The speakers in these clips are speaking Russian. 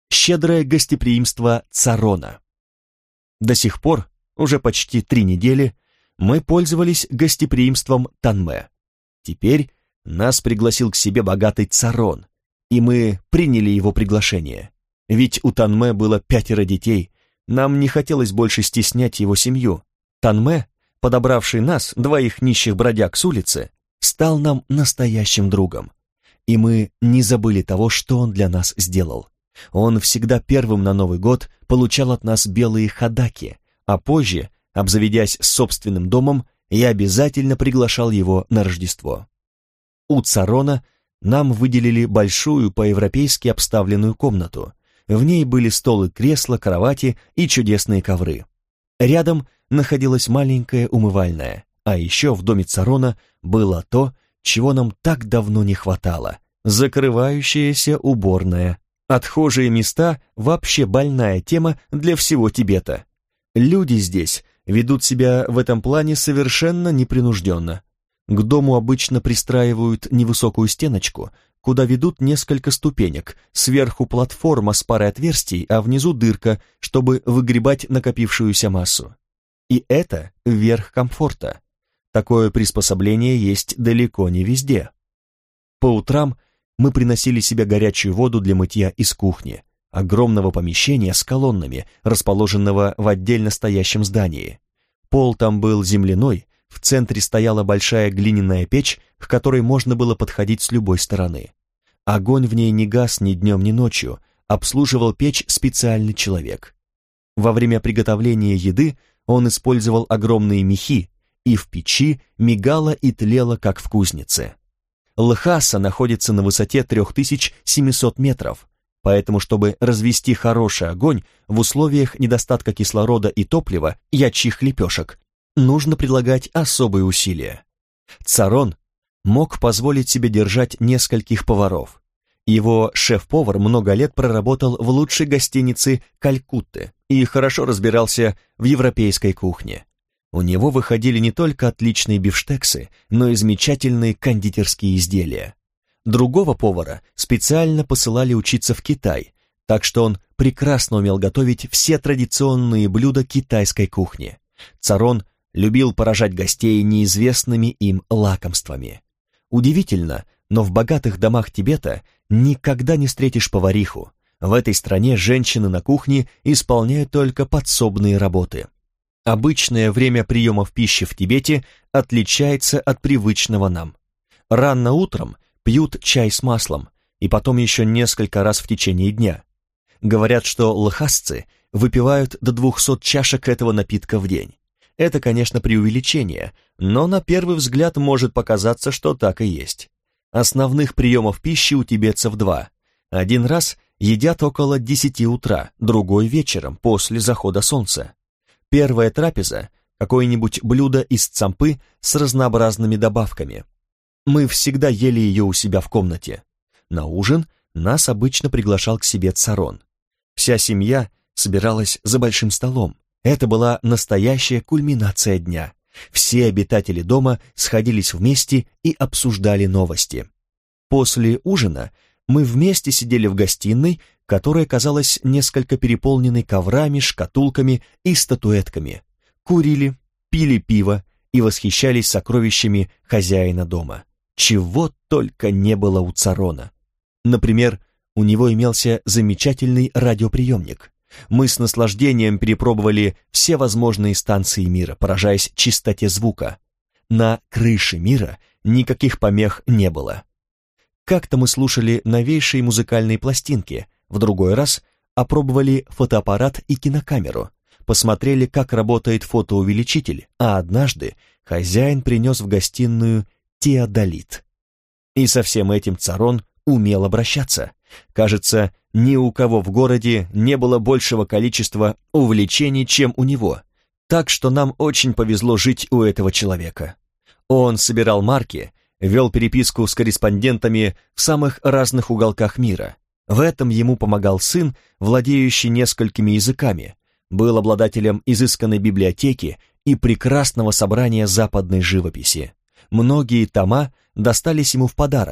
Щедрое гостеприимство Царона. До сих пор, уже почти 3 недели, мы пользовались гостеприимством Танме. Теперь нас пригласил к себе богатый Царон, и мы приняли его приглашение. Ведь у Танме было 5 детей, нам не хотелось больше стеснять его семью. Танме, подобравший нас, 2 нищих бродяг с улицы, стал нам настоящим другом. И мы не забыли того, что он для нас сделал. Он всегда первым на Новый год получал от нас белые хадаки, а позже, обзаведясь собственным домом, я обязательно приглашал его на Рождество. У Царона нам выделили большую по-европейски обставленную комнату. В ней были стол и кресла, кровати и чудесные ковры. Рядом находилась маленькая умывальная, а еще в доме Царона было то, чего нам так давно не хватало — закрывающаяся уборная. Отхожие места — вообще больная тема для всего Тибета. Люди здесь ведут себя в этом плане совершенно непринужденно. К дому обычно пристраивают невысокую стеночку, куда ведут несколько ступенек, сверху платформа с парой отверстий, а внизу дырка, чтобы выгребать накопившуюся массу. И это верх комфорта. Такое приспособление есть далеко не везде. По утрам мы приносили себе горячую воду для мытья из кухни, огромного помещения с колоннами, расположенного в отдельно стоящем здании. Пол там был земляной, в центре стояла большая глиняная печь, к которой можно было подходить с любой стороны. Огонь в ней не гас ни днем, ни ночью, обслуживал печь специальный человек. Во время приготовления еды он использовал огромные мехи, и в печи мигало и тлело, как в кузнице. Лхаса находится на высоте 3700 метров, поэтому, чтобы развести хороший огонь в условиях недостатка кислорода и топлива, ячьих лепешек, нужно прилагать особые усилия. Царон мог позволить себе держать нескольких поваров. Его шеф-повар много лет проработал в лучшей гостинице Калькутты и хорошо разбирался в европейской кухне. У него выходили не только отличные бифштексы, но и замечательные кондитерские изделия. Другого повара специально посылали учиться в Китай, так что он прекрасно умел готовить все традиционные блюда китайской кухни. Царон любил поражать гостей неизвестными им лакомствами. Удивительно, но в богатых домах Тибета никогда не встретишь повариху. В этой стране женщины на кухне исполняют только подсобные работы. Обычное время приемов пищи в Тибете отличается от привычного нам. Рано утром пьют чай с маслом, и потом еще несколько раз в течение дня. Говорят, что лхасцы выпивают до 200 чашек этого напитка в день. Это, конечно, преувеличение, но на первый взгляд может показаться, что так и есть. Основных приемов пищи у тибетцев 2. Один раз едят около 10 утра, другой вечером, после захода солнца. Первая трапеза – какое-нибудь блюдо из цампы с разнообразными добавками. Мы всегда ели ее у себя в комнате. На ужин нас обычно приглашал к себе Царон. Вся семья собиралась за большим столом. Это была настоящая кульминация дня. Все обитатели дома сходились вместе и обсуждали новости. После ужина мы вместе сидели в гостиной, которая казалась несколько переполненной коврами, шкатулками и статуэтками, курили, пили пиво и восхищались сокровищами хозяина дома. Чего только не было у Царона. Например, у него имелся замечательный радиоприемник. Мы с наслаждением перепробовали все возможные станции мира, поражаясь чистоте звука. На крыше мира никаких помех не было. Как-то мы слушали новейшие музыкальные пластинки, в другой раз опробовали фотоаппарат и кинокамеру, посмотрели, как работает фотоувеличитель, а однажды хозяин принес в гостиную теодолит. И со всем этим Царон умел обращаться. Кажется, ни у кого в городе не было большего количества увлечений, чем у него, так что нам очень повезло жить у этого человека. Он собирал марки, вел переписку с корреспондентами в самых разных уголках мира. В этом ему помогал сын, владеющий несколькими языками, был обладателем изысканной библиотеки и прекрасного собрания западной живописи. Многие тома достались ему в подарок,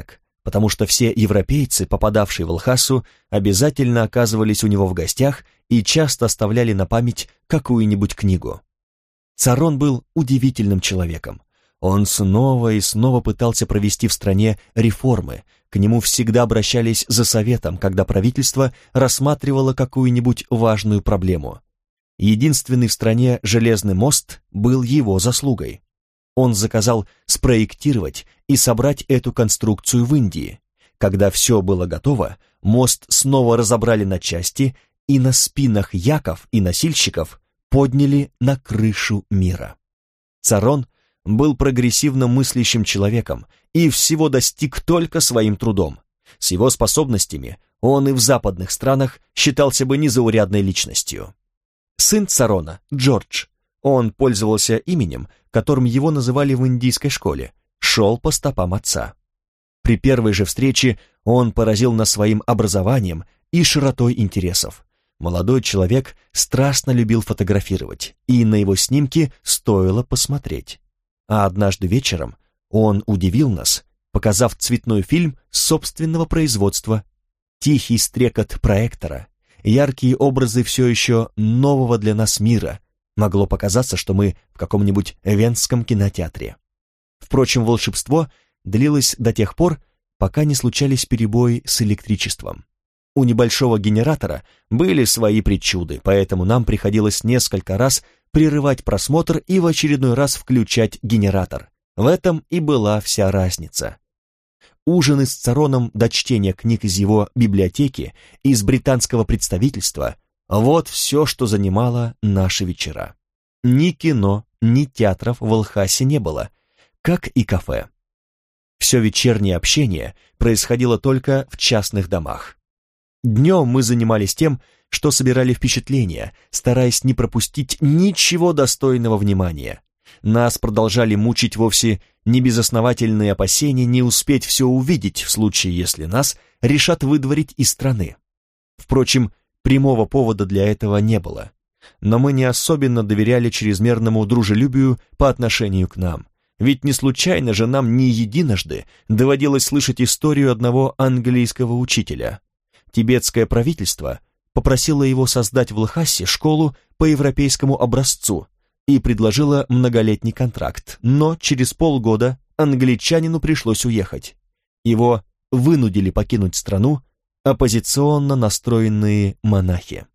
потому что все европейцы, попадавшие в Лхасу, обязательно оказывались у него в гостях и часто оставляли на память какую-нибудь книгу. Царон был удивительным человеком. Он снова и снова пытался провести в стране реформы, к нему всегда обращались за советом, когда правительство рассматривало какую-нибудь важную проблему. Единственный в стране железный мост был его заслугой. Он заказал спроектировать и собрать эту конструкцию в Индии. Когда все было готово, мост снова разобрали на части и на спинах яков и носильщиков подняли на крышу мира. Царон был прогрессивно мыслящим человеком и всего достиг только своим трудом. С его способностями он и в западных странах считался бы незаурядной личностью. Сын Царона, Джордж, он пользовался именем, которым его называли в индийской школе, шел по стопам отца. При первой же встрече он поразил нас своим образованием и широтой интересов. Молодой человек страстно любил фотографировать, и на его снимки стоило посмотреть. А однажды вечером он удивил нас, показав цветной фильм собственного производства. Тихий стрекот проектора, яркие образы все еще нового для нас мира. Могло показаться, что мы в каком-нибудь венском кинотеатре. Впрочем, волшебство длилось до тех пор, пока не случались перебои с электричеством. У небольшого генератора были свои причуды, поэтому нам приходилось несколько раз прерывать просмотр и в очередной раз включать генератор. В этом и была вся разница. Ужины с Цароном до чтения книг из его библиотеки, из британского представительства — вот все, что занимало наши вечера. Ни кино, ни театров в Лхасе не было, как и кафе. Все вечернее общение происходило только в частных домах. Днем мы занимались тем, что собирали впечатления, стараясь не пропустить ничего достойного внимания. Нас продолжали мучить вовсе не безосновательные опасения не успеть все увидеть в случае, если нас решат выдворить из страны. Впрочем, прямого повода для этого не было, но мы не особенно доверяли чрезмерному дружелюбию по отношению к нам, ведь не случайно же нам не единожды доводилось слышать историю одного английского учителя. Тибетское правительство попросило его создать в Лхасе школу по европейскому образцу и предложило многолетний контракт, но через полгода англичанину пришлось уехать. Его вынудили покинуть страну оппозиционно настроенные монахи.